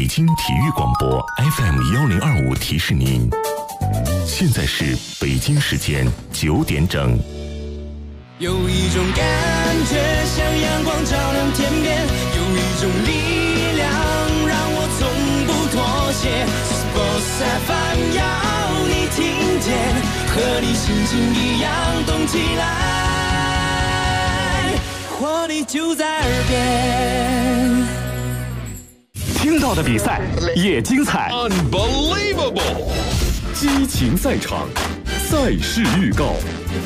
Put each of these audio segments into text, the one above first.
北京体育广播 FM1025提示您，现在是北京时间9点整。 有一种感觉像阳光照亮天边，有一种力量让我从不妥协。Sports FM 要你听见，和你心情一样动起来，活力就在耳边。 听到的比赛也精彩 ，Unbelievable！ 激情赛场，赛事预告。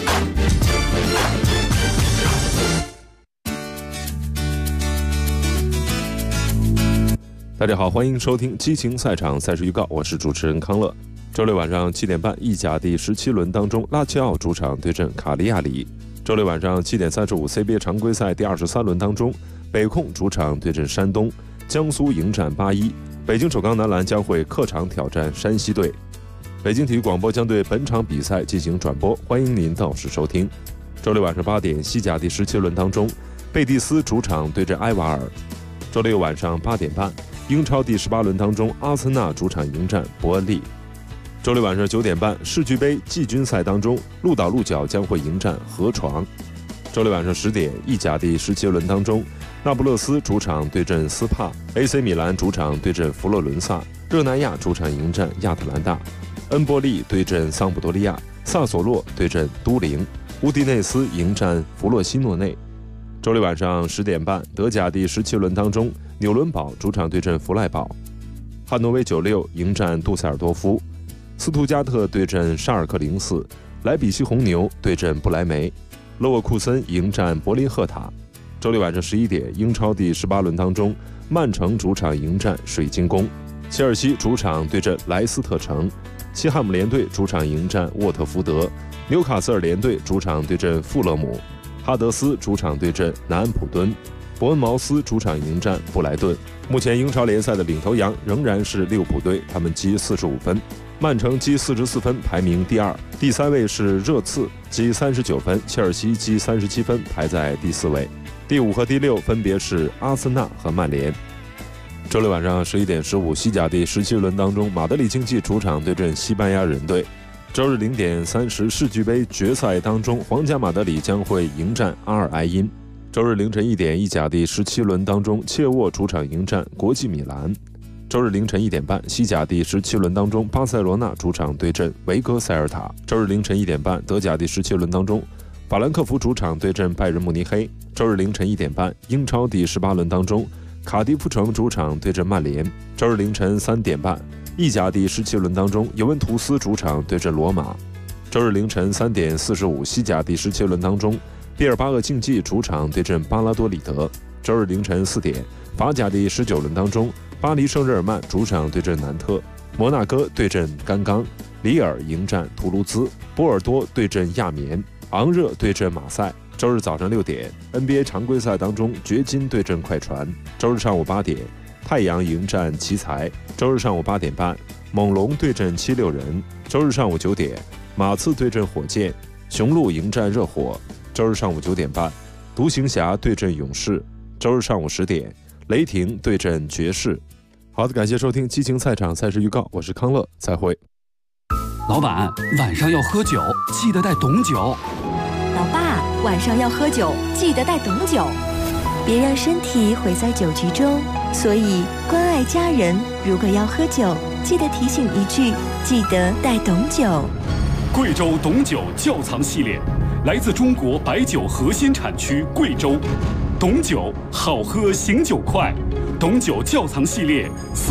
大家好，欢迎收听激情赛场赛事预告，我是主持人康乐。周六晚上7点半，意甲第17轮当中，拉齐奥主场对阵卡利亚里。周六晚上7点35 CBA 常规赛第23轮当中，北控主场对阵山东，江苏迎战8-1。北京首钢男篮将会客场挑战山西队。北京体育广播将对本场比赛进行转播，欢迎您到时收听。周六晚上8点，西甲第17轮当中，贝蒂斯主场对阵埃瓦尔。周六晚上8点半，英超第18轮当中，阿森纳主场迎战伯恩利。周六晚上9点半，世俱杯季军赛当中，鹿岛鹿角将会迎战河床。周六晚上10点，意甲第17轮当中，那不勒斯主场对阵斯帕， AC 米兰主场对阵佛罗伦萨，热那亚主场迎战亚特兰大，恩波利对阵桑普多利亚，萨索洛对阵都灵，乌迪内斯迎战弗洛西诺内。周六晚上10点半，德甲第17轮当中，纽伦堡主场对阵弗赖堡，汉诺威96迎战杜塞尔多夫，斯图加特对阵沙尔克04，莱比锡红牛对阵不莱梅，勒沃库森迎战柏林赫塔。周六晚上11点，英超第18轮当中，曼城主场迎战水晶宫，切尔西主场对阵莱斯特城，西汉姆联队主场迎战沃特福德，纽卡斯尔联队主场对阵富勒姆，哈德斯主场对阵南安普敦，伯恩茅斯主场迎战布莱顿。目前英超联赛的领头羊仍然是利物浦队，他们积45分，曼城积44分，排名第2，第3位是热刺积39分，切尔西积37分，排在第4位。第5和第6分别是阿森纳和曼联。周六晚上11点15，西甲第17轮当中，马德里竞技主场对阵西班牙人队。周日0点30，世俱杯决赛当中，皇家马德里将会迎战阿尔埃因。周日凌晨1点，意甲第17轮当中，切沃主场迎战国际米兰。周日凌晨1点半，西甲第17轮当中，巴塞罗那主场对阵维戈塞尔塔。周日凌晨1点半，德甲第17轮当中，法兰克福主场对阵拜仁慕尼黑。周日凌晨1点半，英超第18轮当中，卡迪夫城主场对阵曼联。周日凌晨3点半，意甲第17轮当中，尤文图斯主场对阵罗马。周日凌晨3点45，西甲第17轮当中，毕尔巴鄂竞技主场对阵巴拉多里德。周日凌晨4点，法甲第19轮当中，巴黎圣日耳曼主场对阵南特，摩纳哥对阵甘刚，里尔迎战图卢兹，波尔多对阵亚眠，昂热对阵马赛。周日早上6点 NBA 常规赛当中，掘金对阵快船。周日上午8点，太阳迎战奇才。周日上午8点半，猛龙对阵76人。周日上午9点，马刺对阵火箭，雄鹿迎战热火。周日上午9点半，独行侠对阵勇士。周日上午10点，雷霆对阵爵士。好的，感谢收听激情赛场赛事预告，我是康乐，再会。 老板，晚上要喝酒，记得带懂酒。 老爸，晚上要喝酒，记得带懂酒，别让身体毁在酒局中。所以关爱家人，如果要喝酒，记得提醒一句，记得带懂酒。 贵州懂酒窖藏系列，来自中国白酒核心产区贵州。懂酒好喝，醒酒快。懂酒窖藏系列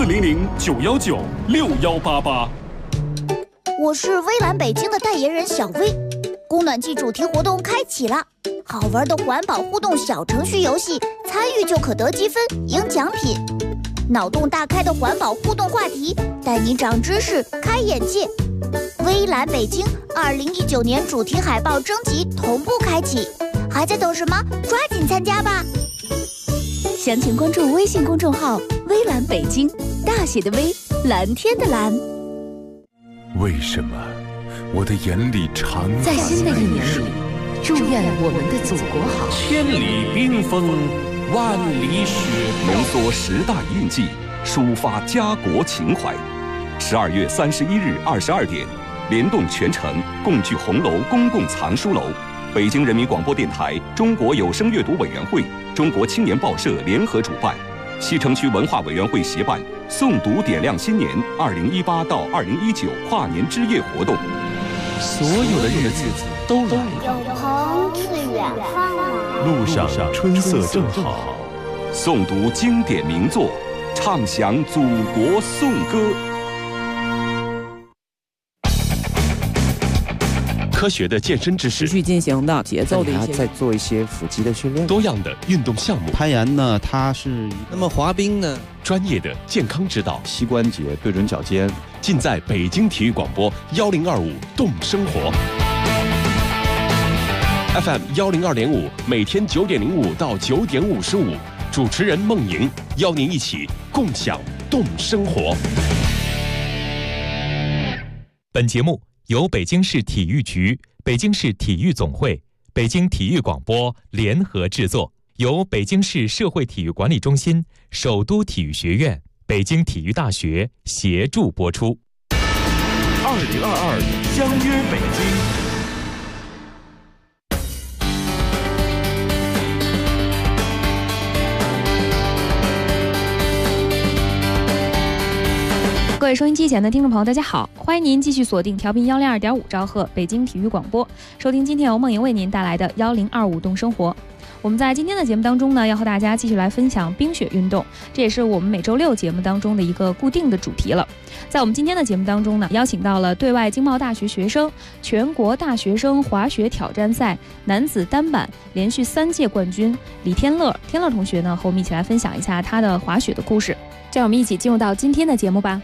，400-919-6188。 我是微蓝北京的代言人小薇。供暖季主题活动开启了，好玩的环保互动小程序游戏，参与就可得积分赢奖品。脑洞大开的环保互动话题，带你长知识开眼界。微蓝北京2019年主题海报征集同步开启，还在等什么？抓紧参加吧！ 详情关注微信公众号微蓝北京，大写的微，蓝天的蓝。 为什么我的眼里常在新的一年里，祝愿我们的祖国好。 千里冰封，万里雪。 浓缩10大印记， 抒发家国情怀。12月31日22点，联动全城共聚红楼公共藏书楼，北京人民广播电台、中国有声阅读委员会、中国青年报社联合主办，西城区文化委员会协办诵读点亮新年2018到2019跨年之夜活动。 所有的日子都来了， 有朋自远方来， 路上春色正好， 诵读经典名作，唱响祖国颂歌。 科学的健身知识， 持续进行的节奏的一些， 再做一些腹肌的训练， 多样的运动项目， 攀岩呢，它是那么滑冰呢， 专业的健康指导， 膝关节对准脚尖， 尽在北京体育广播1025动生活 FM 102.5，每天9点05到9点55，主持人孟莹邀您一起共享动生活。 本节目由北京市体育局、北京市体育总会、北京体育广播联合制作，由北京市社会体育管理中心、首都体育学院、北京体育大学协助播出。 2022相约北京。 各位收音机前的听众朋友，大家好，欢迎您继续锁定调频102.5兆赫北京体育广播，收听今天由梦莹为您带来的1025动生活。我们在今天的节目当中呢，要和大家继续来分享冰雪运动，这也是我们每周6节目当中的一个固定的主题了。在我们今天的节目当中呢，邀请到了对外经贸大学学生、全国大学生滑雪挑战赛男子单板连续3届冠军李天乐同学呢，和我们一起来分享一下他的滑雪的故事。让我们一起进入到今天的节目吧。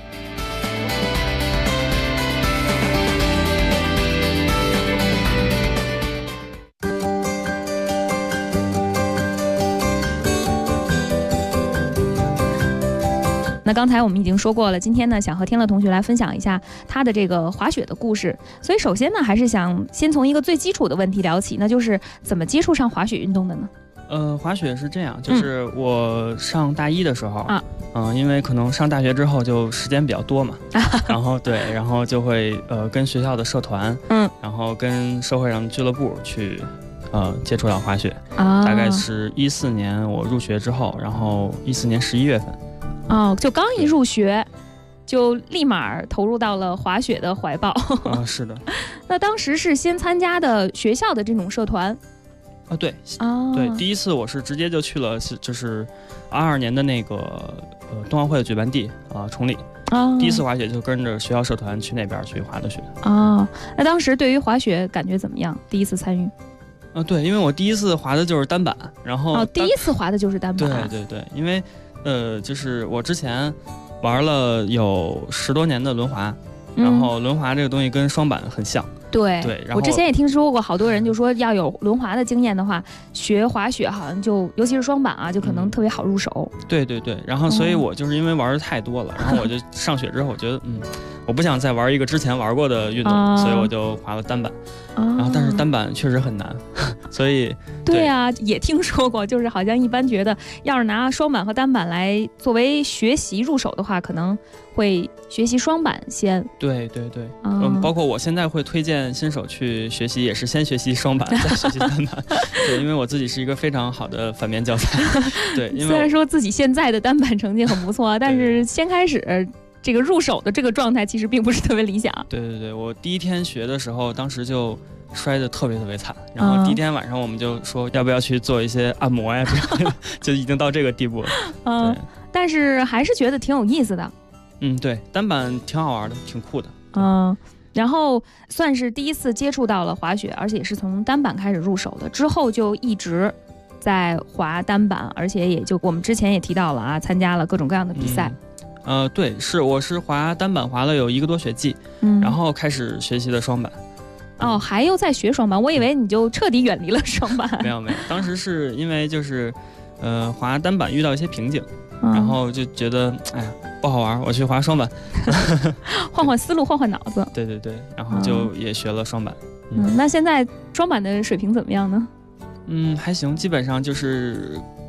那刚才我们已经说过了，今天呢想和天乐同学来分享一下他的这个滑雪的故事。所以首先呢，还是想先从一个最基础的问题聊起，那就是怎么接触上滑雪运动的呢？ 滑雪是这样，就是我上大一的时候因为可能上大学之后就时间比较多嘛，然后就会跟学校的社团，然后跟社会上的俱乐部去接触到滑雪。大概是14年我入学之后，然后14年11月份。 就刚一入学，就立马投入到了滑雪的怀抱。 是的。 那当时是先参加的学校的这种社团。 对，第一次我是直接就去了，就是22年的那个冬奥会的举办地崇礼。第一次滑雪就跟着学校社团去那边去滑的雪。 那当时对于滑雪感觉怎么样？第一次参与？ 对，因为我第一次滑的就是单板，然后第一次滑的就是单板。 对，因为就是我之前玩了有10多年的轮滑，然后轮滑这个东西跟双板很像。对，然后我之前也听说过好多人就说要有轮滑的经验的话，学滑雪好像就尤其是双板就可能特别好入手。 对，然后所以我就是因为玩的太多了，然后我就上雪之后我觉得我不想再玩一个之前玩过的运动，所以我就滑了单板。然后但是单板确实很难，所以对啊，也听说过，就是好像一般觉得要是拿双板和单板来作为学习入手的话，可能会学习双板先。 对，包括我现在会推荐新手去学习，也是先学习双板再学习单板。对，因为我自己是一个非常好的反面教材。对，因为虽然说自己现在的单板成绩很不错，但是先开始这个入手的这个状态其实并不是特别理想。 对，我第一天学的时候，当时就摔得特别惨，然后第一天晚上我们就说要不要去做一些按摩呀，就已经到这个地步了。 但是还是觉得挺有意思的。 对，单板挺好玩的，挺酷的。 然后算是第一次接触到了滑雪，而且也是从单板开始入手的，之后就一直在滑单板，而且也就我们之前也提到了参加了各种各样的比赛。 对，我是滑单板滑了有1个多学季，然后开始学习的双板。 还又在学双板，我以为你就彻底远离了双板。 没有，当时是因为就是滑单板遇到一些瓶颈，然后就觉得不好玩，我去滑双板， 换思路，换脑子。 对，然后就也学了双板。 那现在双板的水平怎么样呢？ 还行，基本上就是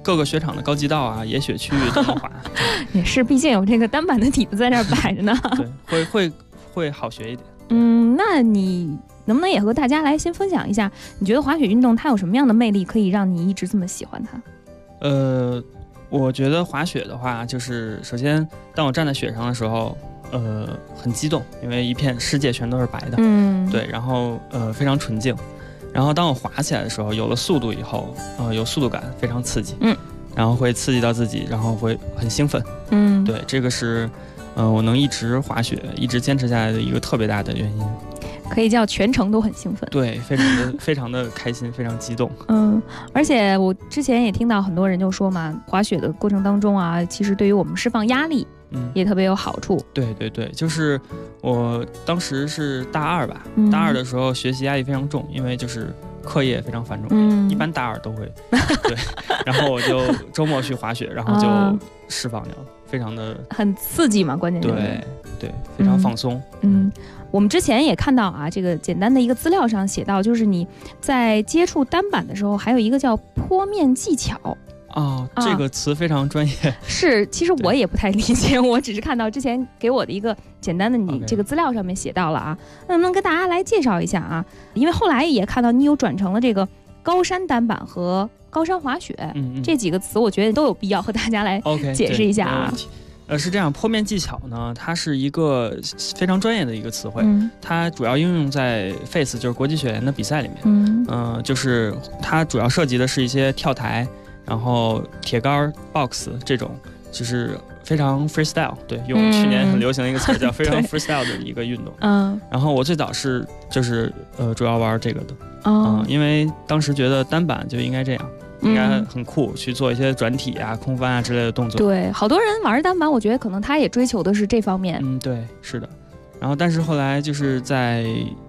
各个雪场的高级道啊、野雪区域都能滑。 也是，毕竟有这个单板的底子在那儿摆着呢。 对，会好学一点。 那你能不能也和大家来先分享一下，你觉得滑雪运动它有什么样的魅力，可以让你一直这么喜欢它？ 我觉得滑雪的话，就是首先当我站在雪上的时候，很激动，因为一片世界全都是白的，对，然后非常纯净。然后当我滑起来的时候，有了速度以后，有速度感，非常刺激，然后会刺激到自己，然后会很兴奋，对，这个是我能一直滑雪，一直坚持下来的一个特别大的原因。 可以叫全程都很兴奋， 对，非常的开心，非常激动。 而且我之前也听到很多人就说嘛，滑雪的过程当中啊，其实对于我们释放压力，也特别有好处。 对，就是我当时是大2吧，大2的时候学习压力非常重，因为就是课业非常繁重，一般大2都会。对，然后我就周末去滑雪，然后就释放掉了，非常的很刺激嘛，关键是对，非常放松。 我们之前也看到啊，这个简单的一个资料上写到，就是你在接触单板的时候，还有一个叫坡面技巧。 这个词非常专业。 是，其实我也不太理解，我只是看到之前给我的一个简单的你这个资料上面写到了啊，能不能跟大家来介绍一下啊？因为后来也看到你有转成了这个高山单板和高山滑雪，这几个词我觉得都有必要和大家来解释一下啊。 是这样，坡面技巧呢，它是一个非常专业的一个词汇，它主要应用在 FACE 就是国际雪联的比赛里面，就是它主要涉及的是一些跳台，然后铁杆 box 这种，就是非常 freestyle， 对，用去年很流行的一个词叫非常 freestyle 的一个运动。然后我最早是就是主要玩这个的，因为当时觉得单板就应该这样。应该很酷，去做一些转体啊、空翻啊之类的动作。 对，好多人玩单板，我觉得可能他也追求的是这方面。 对，是的。然后，但是后来就是在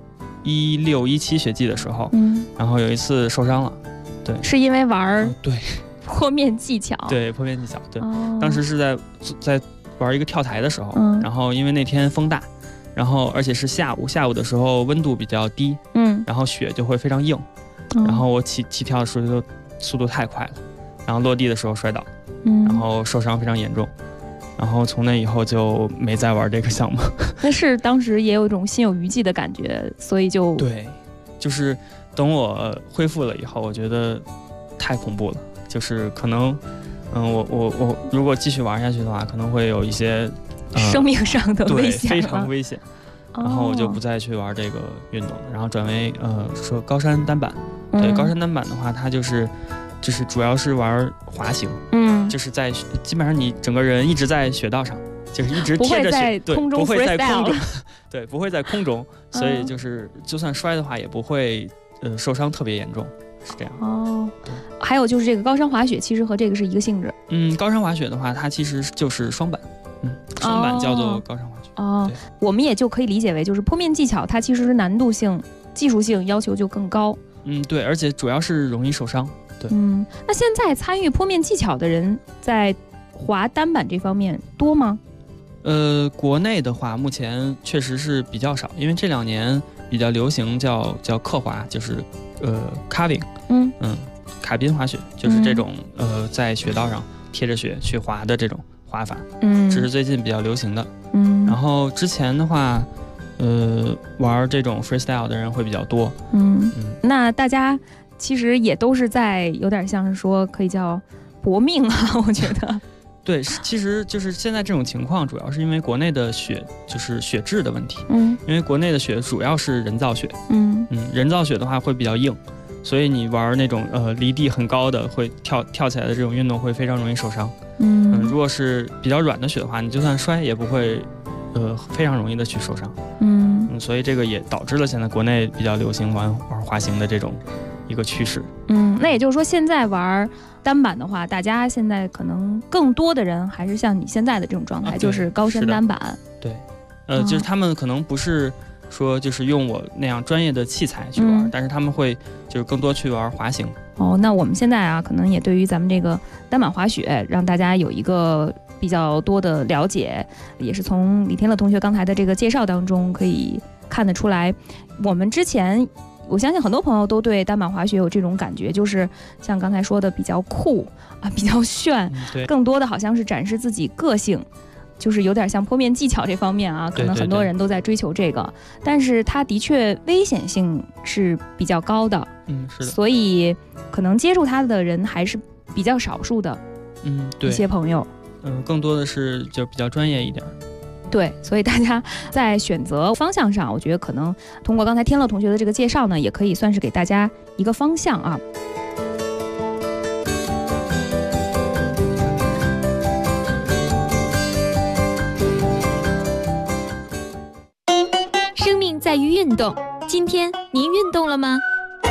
16、17雪季的时候，然后有一次受伤了。对， 是因为玩对坡面技巧。 对，坡面技巧。对，当时是在玩一个跳台的时候，然后因为那天风大，然后而且是下午的时候温度比较低，然后雪就会非常硬，然后我起跳的时候就速度太快了，然后落地的时候摔倒，然后受伤非常严重，然后从那以后就没再玩这个项目。 但是当时也有一种心有余悸的感觉，所以就对，就是等我恢复了以后，我觉得太恐怖了，就是可能，我如果继续玩下去的话，可能会有一些生命上的危险， 非常危险。然后我就不再去玩这个运动了，然后转为说高山单板。对，高山单板的话，它就是主要是玩滑行，就是在基本上你整个人一直在雪道上，就是一直贴着雪，对，不会在空中，对，不会在空中，所以就是就算摔的话也不会受伤特别严重，是这样。 还有就是这个高山滑雪其实和这个是一个性质。 高山滑雪的话，它其实就是双板，双板叫做高山滑雪。 我们也就可以理解为就是坡面技巧，它其实是难度性、技术性要求就更高。 对，而且主要是容易受伤。对， 那现在参与坡面技巧的人在滑单板这方面多吗？ 国内的话，目前确实是比较少，因为这2年比较流行叫刻滑，就是carving，卡宾滑雪，就是这种在雪道上贴着雪去滑的这种滑法，这是最近比较流行的。然后之前的话。玩这种 freestyle 的人会比较多。 那大家其实也都是在有点像是说可以叫搏命啊，我觉得。 对，其实就是现在这种情况，主要是因为国内的雪就是雪质的问题。因为国内的雪主要是人造雪。人造雪的话会比较硬，所以你玩那种离地很高的会跳起来的这种运动会非常容易受伤。如果是比较软的雪的话，你就算摔也不会。非常容易的去受伤，所以这个也导致了现在国内比较流行玩滑行的这种一个趋势。 那也就是说，现在玩单板的话，大家现在可能更多的人还是像你现在的这种状态，就是高山单板。 对，就是他们可能不是说就是用我那样专业的器材去玩，但是他们会就是更多去玩滑行。 那我们现在啊，可能也对于咱们这个单板滑雪，让大家有一个比较多的了解，也是从李天乐同学刚才的这个介绍当中可以看得出来，我们之前我相信很多朋友都对单板滑雪有这种感觉，就是像刚才说的比较酷啊，比较炫，更多的好像是展示自己个性，就是有点像坡面技巧这方面啊，可能很多人都在追求这个，但是它的确危险性是比较高的， 是的， 所以可能接触它的人还是比较少数的， 对， 一些朋友， 更多的是就比较专业一点。 对，所以大家在选择方向上，我觉得可能通过刚才天乐同学的这个介绍呢，也可以算是给大家一个方向啊。 生命在于运动，今天您运动了吗？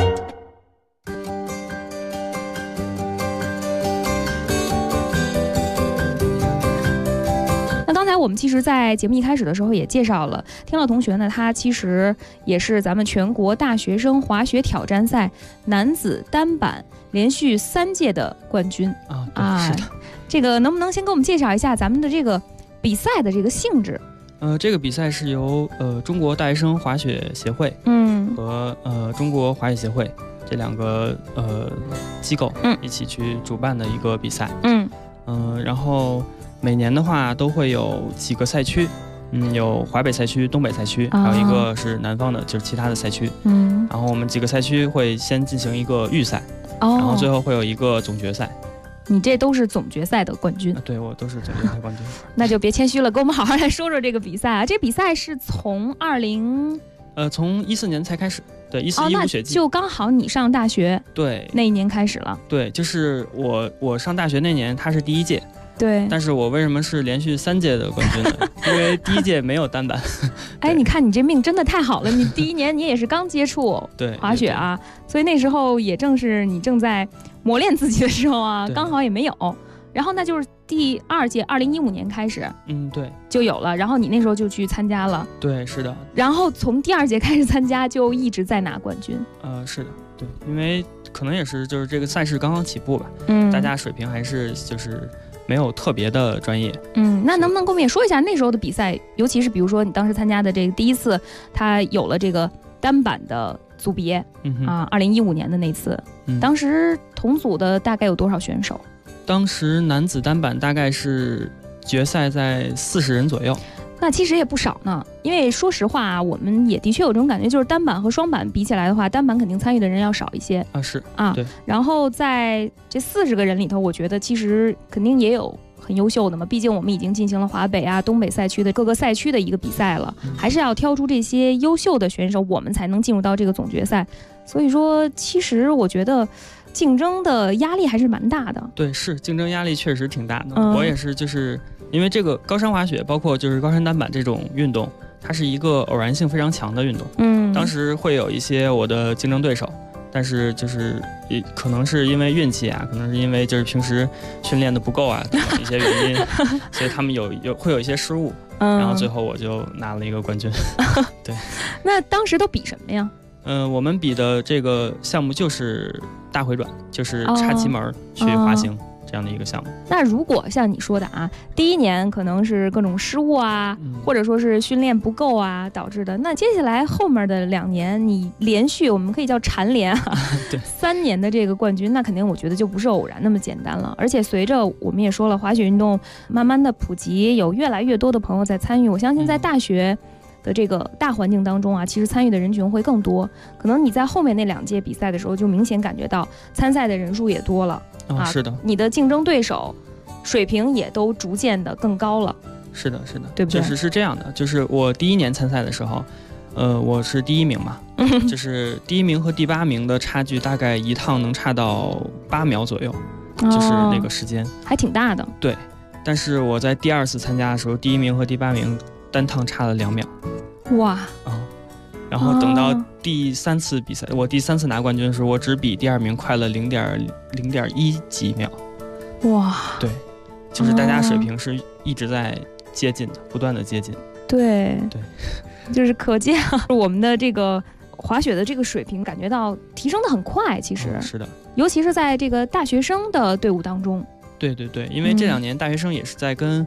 刚才我们其实在节目一开始的时候也介绍了，天乐同学呢，他其实也是咱们全国大学生滑雪挑战赛男子单板连续3届的冠军是的。 这个能不能先给我们介绍一下咱们的这个比赛的这个性质？ 这个比赛是由中国大学生滑雪协会和中国滑雪协会这2个机构一起去主办的一个比赛。然后每年的话都会有几个赛区，有华北赛区、东北赛区，还有一个是南方的，就是其他的赛区。然后我们几个赛区会先进行一个预赛，然后最后会有一个总决赛。 你这都是总决赛的冠军？ 对，我都是总决赛冠军。 那就别谦虚了，跟我们好好来说说这个比赛啊。这比赛是从从14年才开始，对，14-15学季， 就刚好你上大学对那一年开始了。 对，就是我上大学那年，他是第1届。 对， 但是我为什么是连续3届的冠军呢？因为第1届没有单板。 哎，你看你这命真的太好了，你第1年你也是刚接触滑雪啊，所以那时候也正是你正在磨练自己的时候啊，刚好也没有。然后那就是第2届2015年开始， 对， 就有了。然后你那时候就去参加了。 对，是的。 然后从第2届开始参加，就一直在拿冠军。 是的，对，因为可能也是就是这个赛事刚刚起步吧，大家水平还是就是没有特别的专业。 那能不能跟我们也说一下那时候的比赛，尤其是比如说你当时参加的这个第1次，它有了这个单板的组别，2015年的那次，当时同组的大概有多少选手？ 当时男子单板大概是决赛在40人左右。 那其实也不少呢，因为说实话啊，我们也的确有这种感觉，就是单板和双板比起来的话，单板肯定参与的人要少一些对。 然后在这40个人里头，我觉得其实肯定也有很优秀的嘛，毕竟我们已经进行了华北啊、东北赛区的各个赛区的一个比赛了，还是要挑出这些优秀的选手，我们才能进入到这个总决赛。所以说，其实我觉得竞争的压力还是蛮大的。 对，是竞争压力确实挺大的。我也是，就是因为这个高山滑雪，包括就是高山单板这种运动，它是一个偶然性非常强的运动。当时会有一些我的竞争对手，但是就是可能是因为运气啊，可能是因为就是平时训练的不够啊，一些原因，所以他们会有一些失误，然后最后我就拿了一个冠军。对。 那当时都比什么呀？ 我们比的这个项目就是大回转，就是插旗门去滑行这样的一个项目。 那如果像你说的啊，第1年可能是各种失误啊，或者说是训练不够啊导致的，那接下来后面的2年你连续，我们可以叫蝉联啊3年的这个冠军，那肯定我觉得就不是偶然那么简单了。而且随着我们也说了，滑雪运动慢慢的普及，有越来越多的朋友在参与，我相信在大学的这个大环境当中啊，其实参与的人群会更多。可能你在后面那2届比赛的时候，就明显感觉到参赛的人数也多了是的， 你的竞争对手水平也都逐渐的更高了。 是的，是的， 对不对？ 就是这样的，就是我第1年参赛的时候，我是第1名嘛，就是第1名和第8名的差距大概一趟能差到8秒左右，就是那个时间还挺大的。 对，但是我在第2次参加的时候，第1名和第8名单趟差了2秒。 哇！ 然后等到第3次比赛，我第3次拿冠军的时候，我只比第2名快了0.1几秒。 哇！ 对，就是大家水平是一直在接近的，不断的接近。 对，就是可见我们的这个滑雪的这个水平，感觉到提升的很快。其实是的， 尤其是在这个大学生的队伍当中。 对，因为这2年大学生也是在跟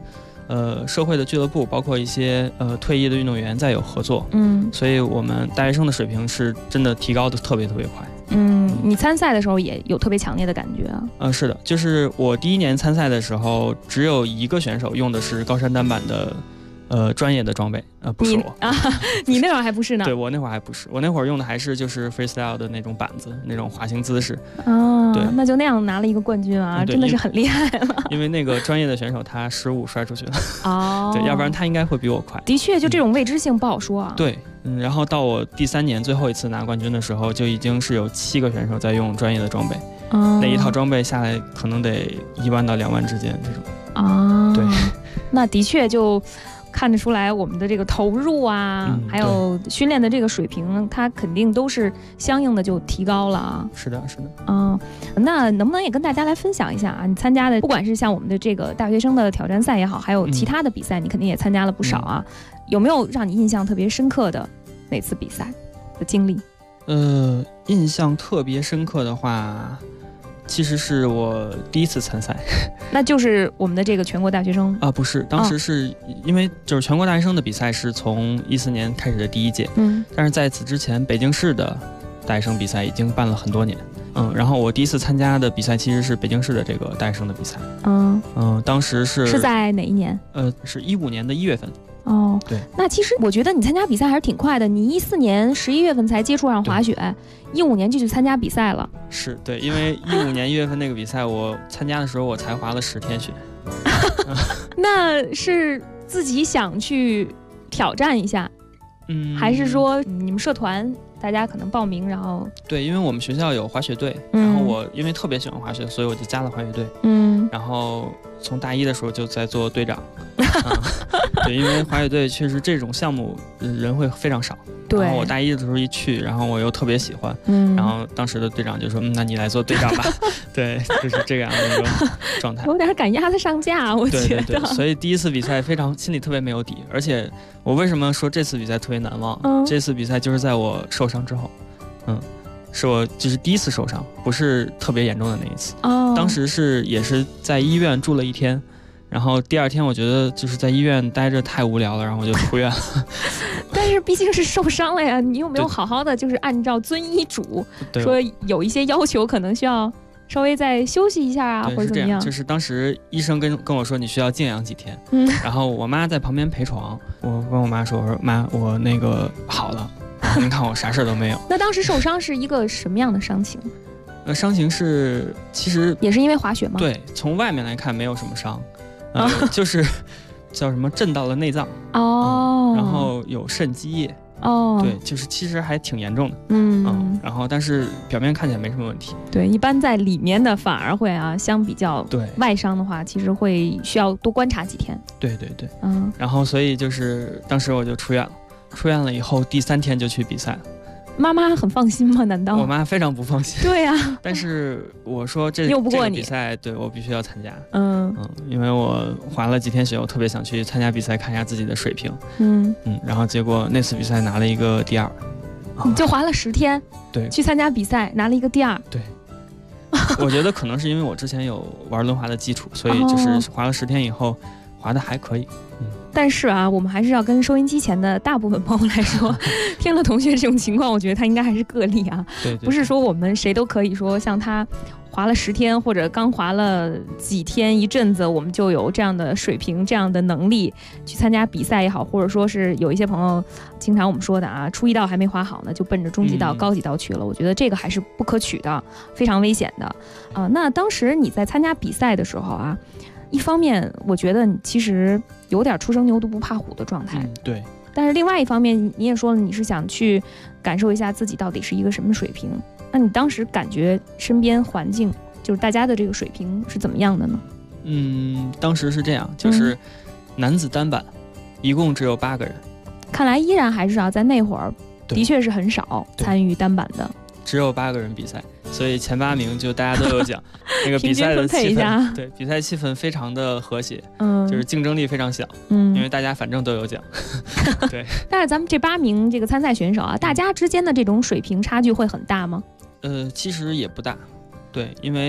社会的俱乐部，包括一些退役的运动员在有合作，所以我们大学生的水平是真的提高的特别特别快。 你参赛的时候也有特别强烈的感觉啊？ 是的，就是我第一年参赛的时候，只有一个选手用的是高山单板的专业的装备，不是我啊， 你那会儿还不是呢？ 对，我那会儿还不是，我那会儿用的还是就是 freestyle 的那种板子，那种滑行姿势。 对，那就那样拿了一个冠军啊，真的是很厉害了。 因为那个专业的选手他失误摔出去了，对，要不然他应该会比我快。 的确，就这种未知性不好说啊。 对，然后到我第3年最后一次拿冠军的时候，就已经是有7个选手在用专业的装备，那一套装备下来可能得1万到2万之间这种。对， 那的确就看得出来我们的这个投入啊，还有训练的这个水平，它肯定都是相应的就提高了啊。 是的，是的。 那能不能也跟大家来分享一下啊？你参加的不管是像我们的这个大学生的挑战赛也好，还有其他的比赛，你肯定也参加了不少啊。有没有让你印象特别深刻的哪次比赛的经历？ 印象特别深刻的话，其实是我第一次参赛。 那就是我们的这个全国大学生不是，当时是因为就是全国大学生的比赛是从14年开始的第1届，但是在此之前北京市的大学生比赛已经办了很多年，然后我第一次参加的比赛其实是北京市的这个大学生的比赛，当时是在哪一年？ 是15年的1月份。对。 那其实我觉得你参加比赛还是挺快的，你14年11月份才接触上滑雪，15年就去参加比赛了。 是，对，因为15年1月份那个比赛我参加的时候我才滑了10天雪。 那是自己想去挑战一下，还是说你们社团大家可能报名，然后？对， 因为我们学校有滑雪队，然后我因为特别喜欢滑雪，所以我就加了滑雪队。然后从大1的时候就在做队长。对，因为滑雪队确实这种项目人会非常少。对。然后我大1的时候一去，然后我又特别喜欢，然后当时的队长就说：“那你来做队长吧。”对，就是这样的一个状态。 有点赶鸭子上架，我觉得。 对，所以第一次比赛心里特别没有底，而且我为什么说这次比赛特别难忘？这次比赛就是在我受伤之后，是我就是第一次受伤，不是特别严重的那一次。当时也是在医院住了1天。然后第2天我觉得就是在医院待着太无聊了，然后我就出院了。 但是毕竟是受伤了呀，你有没有好好的就是按照遵医嘱，说有一些要求可能需要稍微再休息一下啊，或者怎么样？ 就是当时医生跟我说你需要静养几天，然后我妈在旁边陪床，我跟我妈说，我说妈，我那个好了，您看我啥事都没有。 那当时受伤是一个什么样的伤情？ 伤情是其实也是因为滑雪吗？ 对，从外面来看没有什么伤。就是叫什么震到了内脏然后有肾积液对，就是其实还挺严重的然后但是表面看起来没什么问题。 对，一般在里面的反而会相比较外伤的话，其实会需要多观察几天。 对，然后所以就是当时我就出院了以后第3天就去比赛了。 妈妈很放心吗？难道？ 我妈非常不放心。 对呀， 但是我说这个比赛，对我必须要参加。因为我滑了几天雪，我特别想去参加比赛，看一下自己的水平。然后结果那次比赛拿了一个第2。 你就滑了10天， 对， 去参加比赛拿了一个第2。 对，我觉得可能是因为我之前有玩轮滑的基础，所以就是滑了10天以后，滑的还可以。 但是我们还是要跟收音机前的大部分朋友来说，天乐同学这种情况，我觉得他应该还是个例啊。 对， 不是说我们谁都可以说像他滑了10天，或者刚滑了几天一阵子，我们就有这样的水平、这样的能力去参加比赛也好，或者说是有一些朋友经常我们说的初一道还没滑好呢，就奔着中级道、高级道去了。我觉得这个还是不可取的，非常危险的那当时你在参加比赛的时候一方面我觉得你其实有点初生牛犊不怕虎的状态， 对。 但是另外一方面你也说了，你是想去感受一下自己到底是一个什么水平。那你当时感觉身边环境就是大家的这个水平是怎么样的呢？ 当时是这样，就是男子单板一共只有8个人。 看来依然还是在那会儿的确是很少参与单板的， 只有8个人比赛，所以前8名就大家都有奖。那个比赛的气氛，对，比赛气氛非常的和谐，就是竞争力非常小，因为大家反正都有奖。对。 但是咱们这8名这个参赛选手大家之间的这种水平差距会很大吗？ 其实也不大，对，因为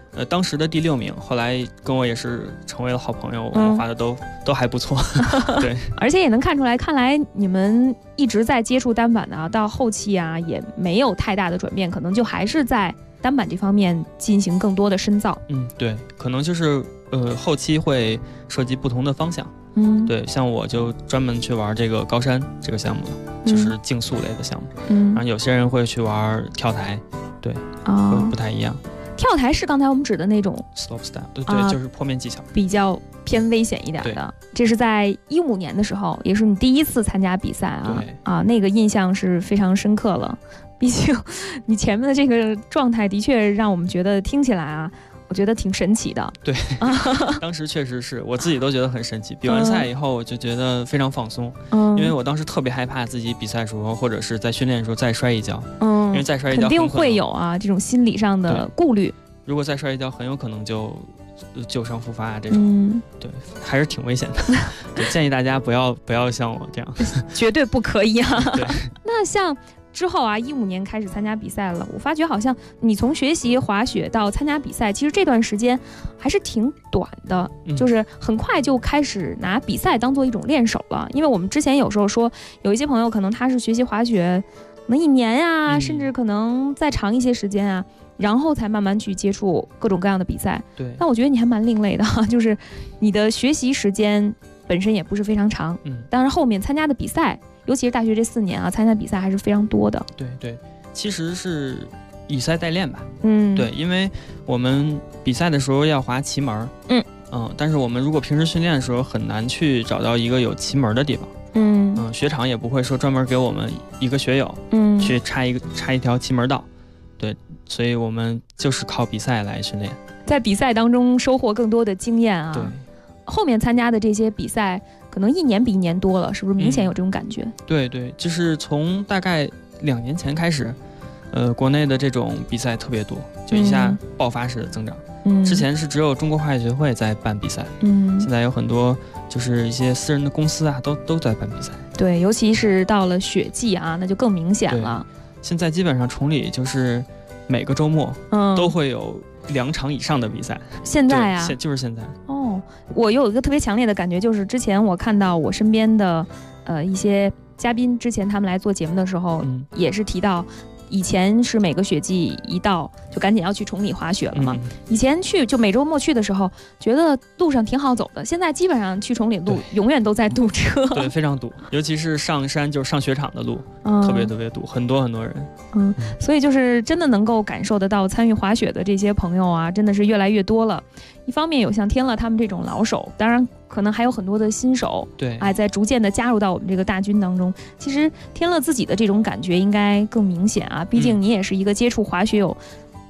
当时的第6名，后来跟我也是成为了好朋友，我们滑的都还不错。对， 而且也能看出来，看来你们一直在接触单板的啊，到后期啊也没有太大的转变，可能就还是在单板这方面进行更多的深造。 对，可能就是后期会涉及不同的方向。对，像我就专门去玩这个高山这个项目了，就是竞速类的项目。然后有些人会去玩跳台，对，会不太一样。 跳台是刚才我们指的那种 slope style， 对，就是坡面技巧， 比较偏危险一点的。这是在15年的时候，也是你第一次参加比赛啊，那个印象是非常深刻了。毕竟你前面的这个状态的确让我们觉得听起来啊，我觉得挺神奇的。 对，当时确实是我自己都觉得很神奇。比完赛以后，我就觉得非常放松，因为我当时特别害怕自己比赛时候或者是在训练的时候再摔一跤。因为再摔一跤肯定会有啊这种心理上的顾虑。 如果再摔一跤，很有可能就旧伤复发啊这种。对，还是挺危险的。对，建议大家不要像我这样， 绝对不可以啊。 对， 那像之后啊，15年开始参加比赛了，我发觉好像你从学习滑雪到参加比赛，其实这段时间还是挺短的，就是很快就开始拿比赛当做一种练手了。因为我们之前有时候说，有一些朋友可能他是学习滑雪可能1年呀，甚至可能再长一些时间啊，然后才慢慢去接触各种各样的比赛。 对， 但我觉得你还蛮另类的，就是你的学习时间本身也不是非常长，当然后面参加的比赛，尤其是大学这4年啊，参加比赛还是非常多的。 对，其实是以赛代练吧。对，因为我们比赛的时候要滑旗门，但是我们如果平时训练的时候很难去找到一个有旗门的地方。雪场也不会说专门给我们一个学友去插一条旗门道。对，所以我们就是靠比赛来训练， 在比赛当中收获更多的经验啊。 对， 后面参加的这些比赛可能1年比1年多了，是不是明显有这种感觉？ 对，就是从大概2年前开始，国内的这种比赛特别多，就一下爆发式的增长。之前是只有中国滑雪协会在办比赛，现在有很多就是一些私人的公司啊，都在办比赛。 对，尤其是到了雪季啊，那就更明显了。 现在基本上崇礼就是每个周末都会有2场以上的比赛。 现在啊， 就是现在。 我有一个特别强烈的感觉，就是之前我看到我身边的一些嘉宾，之前他们来做节目的时候，也是提到。以前是每个雪季一到就赶紧要去崇礼滑雪了嘛。以前去就每周末去的时候，觉得路上挺好走的。现在基本上去崇礼路永远都在堵车， 对，非常堵，尤其是上山就是上雪场的路，特别堵，很多人。 所以就是真的能够感受得到，参与滑雪的这些朋友啊，真的是越来越多了。一方面有像天乐他们这种老手，当然可能还有很多的新手， 对， 在逐渐的加入到我们这个大军当中。其实天乐自己的这种感觉应该更明显啊，毕竟你也是一个接触滑雪有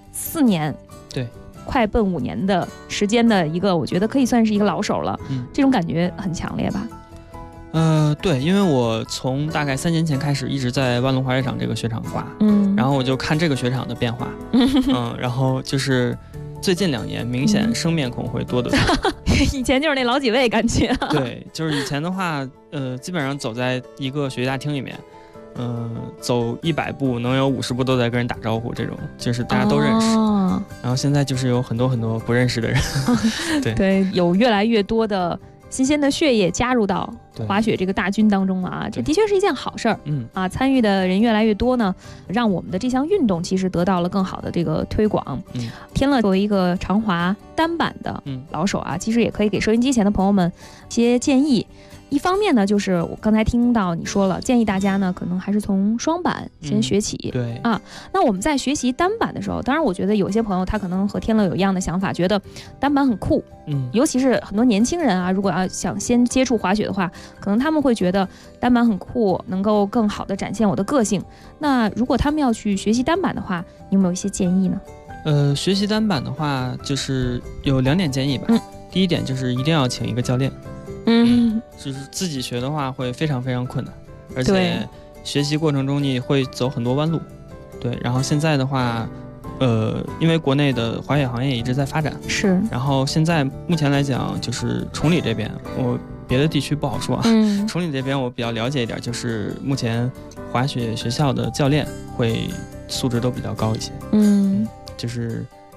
4年， 对， 快奔5年的时间的一个，我觉得可以算是一个老手了。这种感觉很强烈吧？ 对，因为我从大概3年前开始一直在万隆滑雪场这个雪场滑，然后我就看这个雪场的变化，然后就是最近2年明显生面孔会多得多。 以前就是那老几位感觉。 对，就是以前的话，基本上走在一个雪地大厅里面，走100步能有50步都在跟人打招呼，这种就是大家都认识。然后现在就是有很多不认识的人。 对，有越来越多的新鲜的血液加入到滑雪这个大军当中了啊，这的确是一件好事儿。参与的人越来越多呢，让我们的这项运动其实得到了更好的这个推广。天乐作为一个常滑单板的老手啊，其实也可以给收音机前的朋友们一些建议。一方面呢，就是我刚才听到你说了，建议大家呢可能还是从双板先学起。 对啊，那我们在学习单板的时候，当然我觉得有些朋友他可能和天乐有一样的想法，觉得单板很酷。尤其是很多年轻人啊，如果要想先接触滑雪的话，可能他们会觉得单板很酷，能够更好的展现我的个性。那如果他们要去学习单板的话，你有没有一些建议呢？ 学习单板的话，就是有2点建议吧。第一点就是一定要请一个教练。就是自己学的话会非常非常困难，而且学习过程中你会走很多弯路。对，然后现在的话，因为国内的滑雪行业一直在发展， 是。 然后现在目前来讲，就是崇礼这边，我别的地区不好说啊。崇礼这边我比较了解一点，就是目前滑雪学校的教练会素质都比较高一些。就是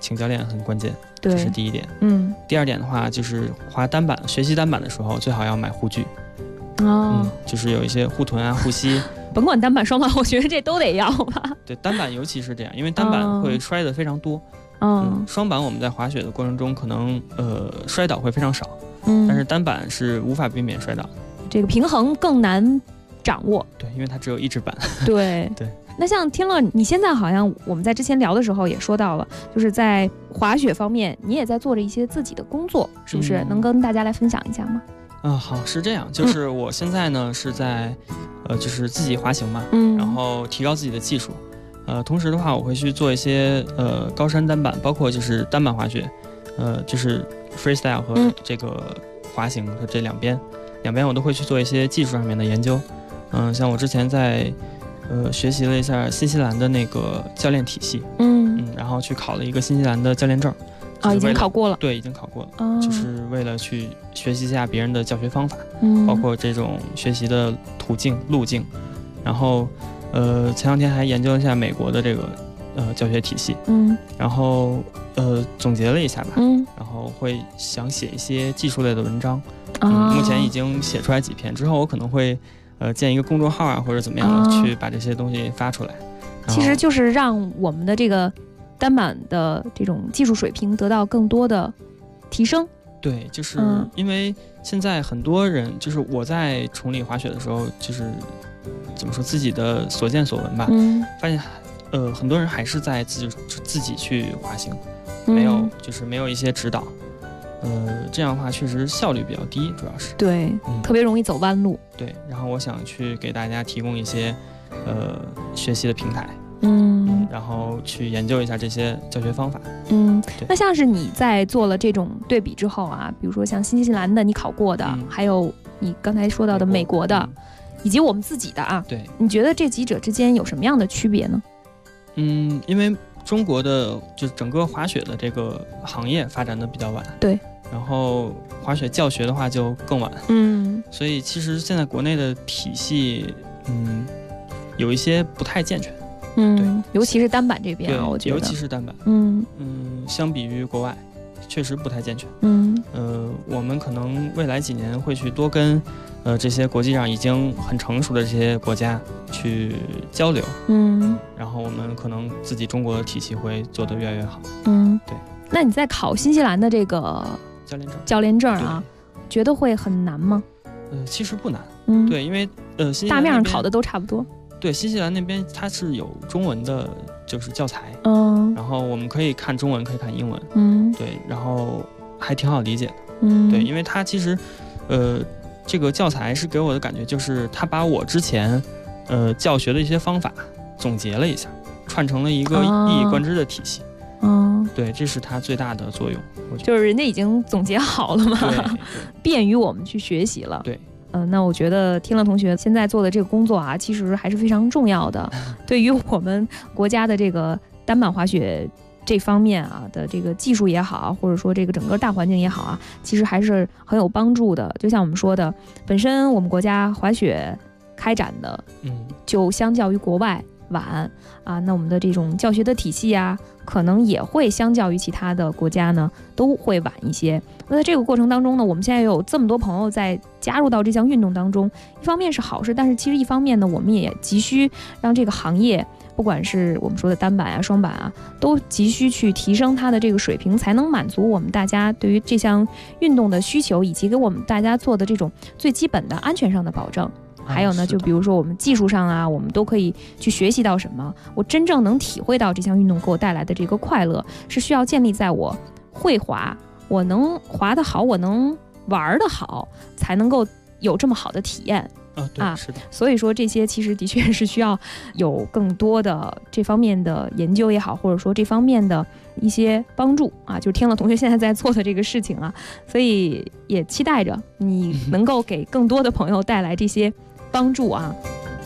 请教练很关键， 对， 这是第一点。第二点的话就是滑单板，学习单板的时候最好要买护具。就是有一些护臀啊、护膝。 甭管单板、双板，我觉得这都得要吧。 对，单板尤其是这样，因为单板会摔得非常多。双板我们在滑雪的过程中可能摔倒会非常少，但是单板是无法避免摔倒。 这个平衡更难掌握。 对，因为它只有一只板。 对对。 那像听了你现在好像我们在之前聊的时候也说到了，就是在滑雪方面你也在做着一些自己的工作，是不是？能跟大家来分享一下吗？ 好，是这样，就是我现在呢是在就是自己滑行嘛，然后提高自己的技术。同时的话，我会去做一些高山单板，包括就是单板滑雪，就是 freestyle 和这个滑行的这两边我都会去做一些技术上面的研究。像我之前在学习了一下新西兰的那个教练体系，然后去考了一个新西兰的教练证。 已经考过了。 对，已经考过了，就是为了去学习一下别人的教学方法，包括这种学习的途径路径。然后前两天还研究一下美国的这个教学体系，然后总结了一下吧，然后会想写一些技术类的文章，目前已经写出来几篇，之后我可能会建一个公众号啊，或者怎么样的去把这些东西发出来。 其实就是让我们的这个单板的这种技术水平得到更多的提升。 对，就是因为现在很多人，就是我在崇礼滑雪的时候，就是怎么说自己的所见所闻吧，发现很多人还是在自己去滑行，没有一些指导，这样的话确实效率比较低，主要是对，特别容易走弯路。 对，然后我想去给大家提供一些学习的平台。然后去研究一下这些教学方法。 那像是你在做了这种对比之后啊，比如说像新西兰的你考过的，还有你刚才说到的美国的，以及我们自己的啊， 对， 你觉得这几者之间有什么样的区别呢？ 因为中国的就是整个滑雪的这个行业发展的比较晚， 对， 然后滑雪教学的话就更晚，所以其实现在国内的体系，有一些不太健全。对， 尤其是单板这边啊，我觉得， 尤其是单板，相比于国外，确实不太健全。我们可能未来几年会去多跟这些国际上已经很成熟的这些国家去交流，然后我们可能自己中国的体系会做得越来越好。对。 那你在考新西兰的这个教练证啊，觉得会很难吗？ 其实不难。对，因为新西兰大面上考的都差不多。 对，新西兰那边它是有中文的，就是教材，然后我们可以看中文，可以看英文，对，然后还挺好理解的，对，因为它其实，这个教材是给我的感觉就是它把我之前，教学的一些方法总结了一下，串成了一个一以贯之的体系，对，这是它最大的作用， 就是人家已经总结好了嘛，便于我们去学习了， 对。 那我觉得听了同学现在做的这个工作啊，其实还是非常重要的，对于我们国家的这个单板滑雪这方面啊的这个技术也好，或者说这个整个大环境也好啊，其实还是很有帮助的。就像我们说的，本身我们国家滑雪开展的，就相较于国外晚啊，那我们的这种教学的体系啊，可能也会相较于其他的国家呢，都会晚一些。那在这个过程当中呢，我们现在有这么多朋友在加入到这项运动当中，一方面是好事，但是其实一方面呢，我们也急需让这个行业，不管是我们说的单板啊、双板啊，都急需去提升它的这个水平，才能满足我们大家对于这项运动的需求，以及给我们大家做的这种最基本的安全上的保证。还有呢，就比如说我们技术上啊，我们都可以去学习到什么，我真正能体会到这项运动给我带来的这个快乐，是需要建立在我会滑，我能滑得好，我能玩得好，才能够有这么好的体验。 对，是的。 所以说这些其实的确是需要有更多的这方面的研究也好，或者说这方面的一些帮助啊，就听了同学现在在做的这个事情啊，所以也期待着你能够给更多的朋友带来这些帮助啊。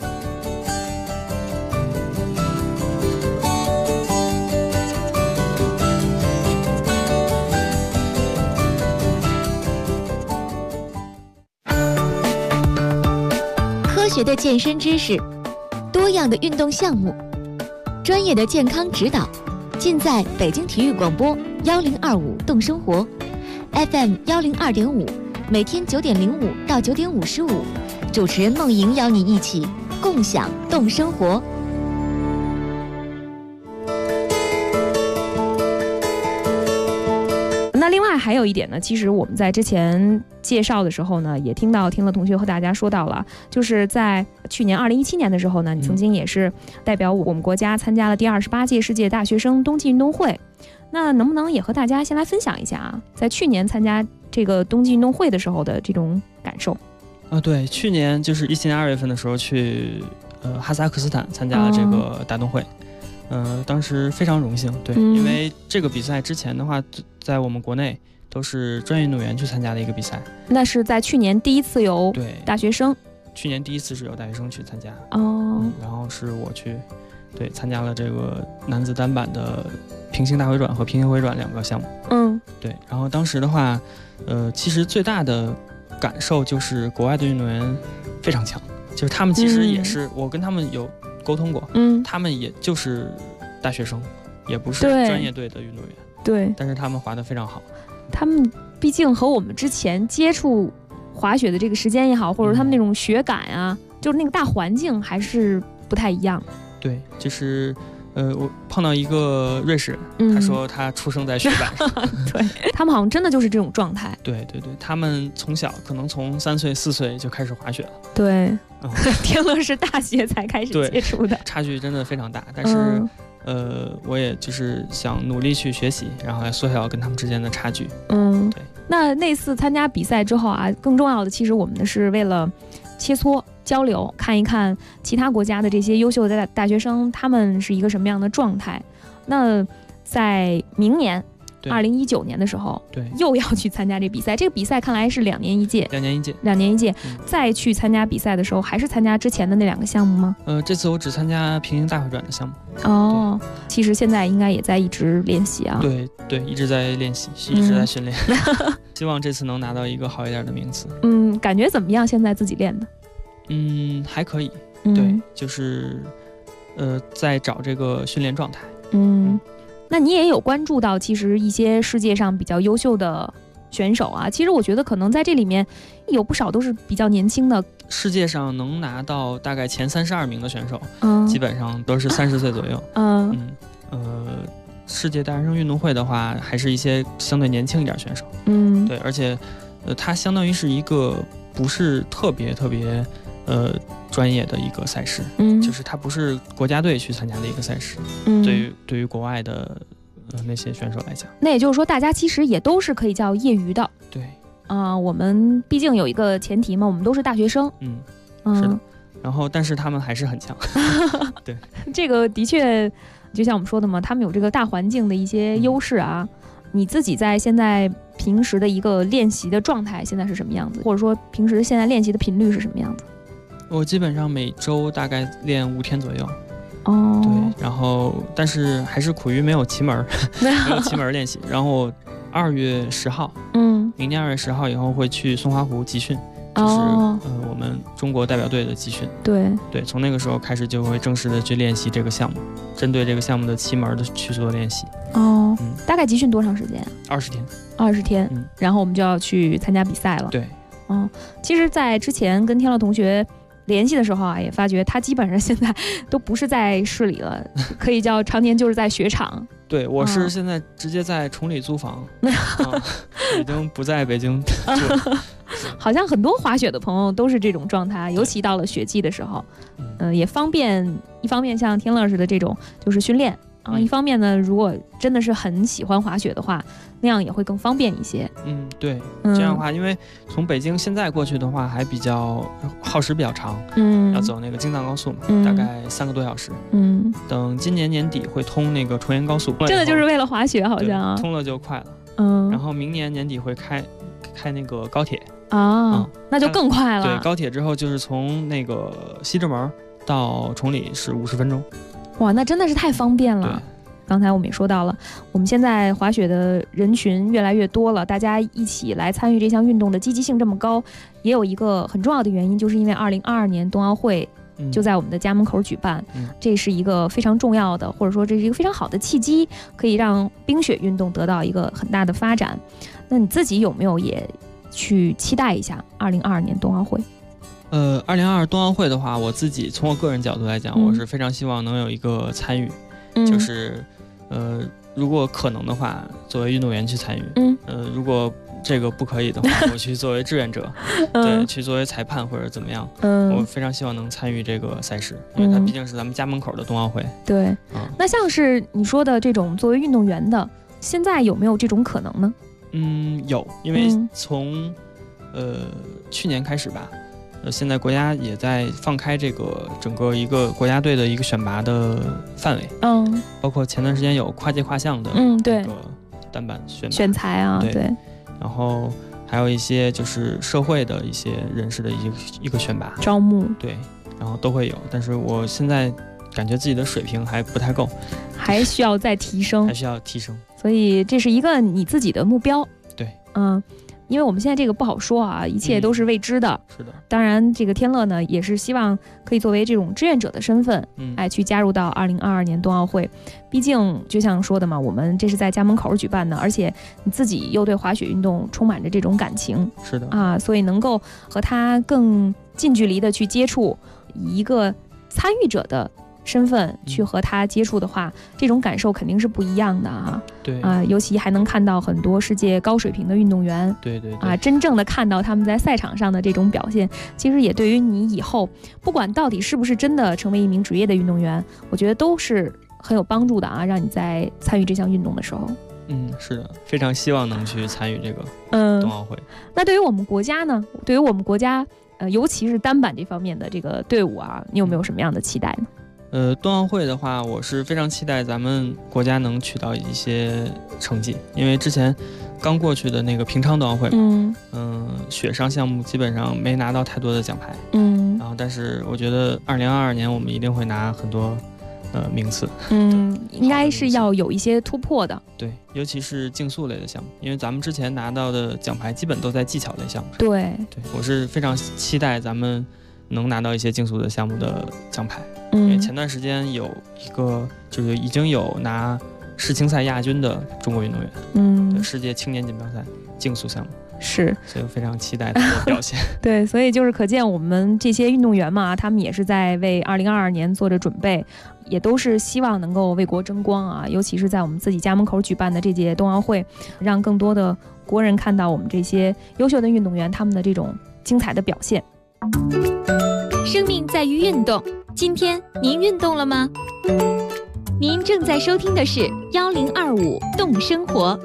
科学的健身知识，多样的运动项目，专业的健康指导， 尽在北京体育广播1025动生活 FM 102.5，每天9:05到9:55，主持人梦莹邀你一起共享动生活。 那另外还有一点呢，其实我们在之前介绍的时候呢，也听了同学和大家说到了，就是在去年2017年的时候呢，你曾经也是代表我们国家参加了第28届世界大学生冬季运动会。那能不能也和大家先来分享一下啊，在去年参加这个冬季运动会的时候的这种感受？ 对，去年就是17年2月份的时候去哈萨克斯坦参加了这个大冬会。当时非常荣幸，对，因为这个比赛之前的话，在我们国内都是专业运动员去参加的一个比赛。 那是在去年第一次有大学生， 去年第一次是有大学生去参加然后是我去参加了这个男子单板的平行大回转和平行回转2个项目。对，然后当时的话，其实最大的感受就是国外的运动员非常强，就是他们其实也是，我跟他们有沟通过，他们也就是大学生，也不是专业队的运动员， 对， 但是他们滑得非常好。 他们毕竟和我们之前接触滑雪的这个时间也好，或者他们那种雪感啊，就是那个大环境还是不太一样。 对，就是我碰到一个瑞士人，他说他出生在雪板上对，他们好像真的就是这种状态。 对，他们从小可能从3岁4岁就开始滑雪了。 对，天乐是大学才开始接触的， 差距真的非常大。但是我也就是想努力去学习，然后来缩小跟他们之间的差距。对。 那次参加比赛之后啊，更重要的其实我们是为了切磋交流，看一看其他国家的这些优秀的大学生，他们是一个什么样的状态。那在明年2019年的时候，又要去参加这比赛。这个比赛看来是2年一届，再去参加比赛的时候，还是参加之前的那2个项目吗？ 这次我只参加平行大回转的项目。 其实现在应该也在一直练习啊。 对，一直在练习，一直在训练。希望这次能拿到一个好一点的名次。 感觉怎么样？现在自己练的？ 还可以。对，就是在找这个训练状态。 那你也有关注到其实一些世界上比较优秀的选手啊，其实我觉得可能在这里面有不少都是比较年轻的。 世界上能拿到大概前32名的选手，基本上都是30岁左右。世界大学生运动会的话，还是一些相对年轻一点选手。对，而且它相当于是一个不是特别专业的一个赛事，就是它不是国家队去参加的一个赛事。对于国外的那些选手来讲， 那也就是说，大家其实也都是可以叫业余的。 对， 我们毕竟有一个前提嘛，我们都是大学生。 是的。然后，但是他们还是很强。对， 这个的确，就像我们说的嘛，他们有这个大环境的一些优势啊。你自己在现在平时的一个练习的状态现在是什么样子？或者说平时现在练习的频率是什么样子？ 我基本上每周大概练5天左右。对，然后但是还是苦于没有旗门练习。然后2月10号，明年2月10号以后会去松花湖集训，就是我们中国代表队的集训。 对， 从那个时候开始就会正式的去练习这个项目，针对这个项目的旗门的去做练习。 大概集训多长时间 ？20天。 20天，然后我们就要去参加比赛了。 对， 其实在之前跟天乐同学联系的时候啊，也发觉他基本上现在都不是在市里了，可以叫常年就是在雪场。 对，我是现在直接在崇礼租房，已经不在北京住。 好像很多滑雪的朋友都是这种状态，尤其到了雪季的时候，也方便。一方面像天乐似的这种就是训练。一方面呢，如果真的是很喜欢滑雪的话，那样也会更方便一些。 对，这样的话，因为从北京现在过去的话，还比较耗时比较长，要走那个京藏高速嘛，大概3个多小时。等今年年底会通那个崇岩高速， 真的就是为了滑雪，好像通了就快了。然后明年年底会开那个高铁那就更快了。 对，高铁之后就是从那个西直门到崇礼是50分钟。 哇，那真的是太方便了。刚才我们也说到了，我们现在滑雪的人群越来越多了，大家一起来参与这项运动的积极性这么高，也有一个很重要的原因，就是因为2022年冬奥会就在我们的家门口举办，这是一个非常重要的，或者说这是一个非常好的契机，可以让冰雪运动得到一个很大的发展。那你自己有没有也去期待一下2022年冬奥会 ？2022冬奥会的话，我自己从我个人角度来讲，我是非常希望能有一个参与，就是如果可能的话，作为运动员去参与，如果这个不可以的话，我去作为志愿者，对，去作为裁判或者怎么样，我非常希望能参与这个赛事，因为它毕竟是咱们家门口的冬奥会。 对，那像是你说的这种作为运动员的，现在有没有这种可能呢？ 有，因为从去年开始吧，现在国家也在放开这个整个一个国家队的一个选拔的范围，包括前段时间有跨界跨项的这个单板选材啊，对， 然后还有一些就是社会的一些人士的一个选拔招募， 对，然后都会有，但是我现在感觉自己的水平还不太够， 还需要再提升， 所以这是一个你自己的目标， 对， 因为我们现在这个不好说啊，一切都是未知的。 是的， 当然这个天乐呢也是希望可以作为这种志愿者的身份，去加入到2022年冬奥会。毕竟就像说的嘛，我们这是在家门口举办的，而且你自己又对滑雪运动充满着这种感情， 是的啊，所以能够和他更近距离的去接触，以一个参与者的身份去和他接触的话，这种感受肯定是不一样的啊。 对尤其还能看到很多世界高水平的运动员， 对真正的看到他们在赛场上的这种表现，其实也对于你以后不管到底是不是真的成为一名职业的运动员，我觉得都是很有帮助的啊。让你在参与这项运动的时候， 是的，非常希望能去参与这个冬奥会。 那对于我们国家呢？对于我们国家，尤其是单板这方面的这个队伍啊，你有没有什么样的期待呢？ 冬奥会的话，我是非常期待咱们国家能取到一些成绩，因为之前刚过去的那个平昌冬奥会，雪上项目基本上没拿到太多的奖牌，然后但是我觉得2022年我们一定会拿很多名次， 应该是要有一些突破的， 对，尤其是竞速类的项目，因为咱们之前拿到的奖牌基本都在技巧类项目上， 对， 我是非常期待咱们能拿到一些竞速的项目的奖牌。因为前段时间有一个就是已经有拿世青赛亚军的中国运动员，世界青年锦标赛竞速项目， 是， 所以我非常期待他的表现。 对，所以就是可见我们这些运动员嘛，他们也是在为2022年做着准备，也都是希望能够为国争光啊！尤其是在我们自己家门口举办的这届冬奥会，让更多的国人看到我们这些优秀的运动员他们的这种精彩的表现。 生命在于运动，今天您运动了吗？您正在收听的是1025动生活。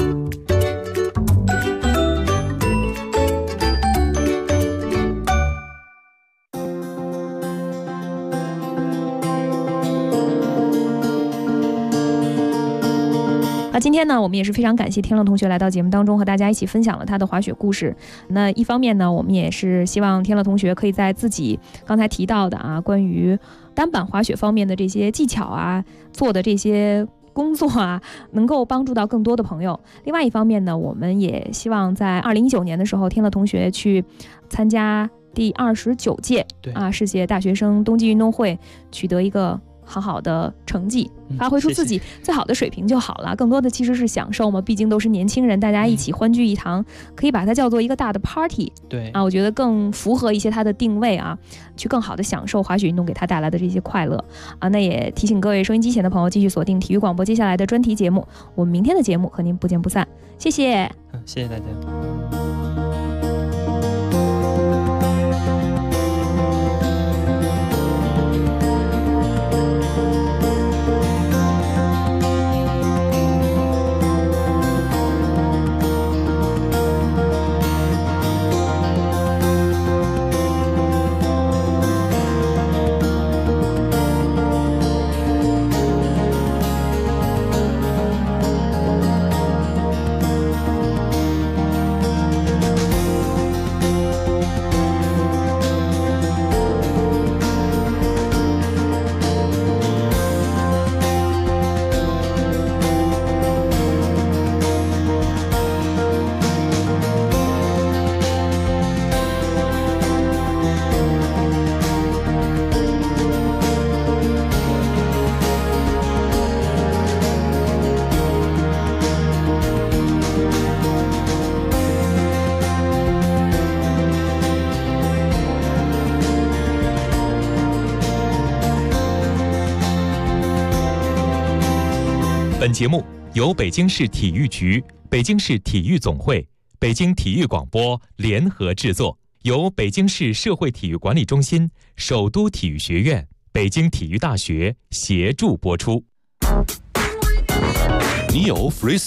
今天呢，我们也是非常感谢天乐同学来到节目当中，和大家一起分享了他的滑雪故事。那一方面呢，我们也是希望天乐同学可以在自己刚才提到的关于单板滑雪方面的这些技巧啊，做的这些工作啊，能够帮助到更多的朋友。另外一方面呢，我们也希望在2019年的时候，天乐同学去参加第29届世界大学生冬季运动会，取得一个好的成绩，发挥出自己最好的水平就好了。更多的其实是享受嘛，毕竟都是年轻人，大家一起欢聚一堂，可以把它叫做一个大的 party。 对我觉得更符合一些它的定位啊，去更好的享受滑雪运动给他带来的这些快乐啊。那也提醒各位收音机前的朋友继续锁定体育广播接下来的专题节目，我们明天的节目和您不见不散。谢谢， 谢谢大家。 本节目由北京市体育局、北京市体育总会、北京体育广播联合制作，由北京市社会体育管理中心、首都体育学院、北京体育大学协助播出。 你有 Free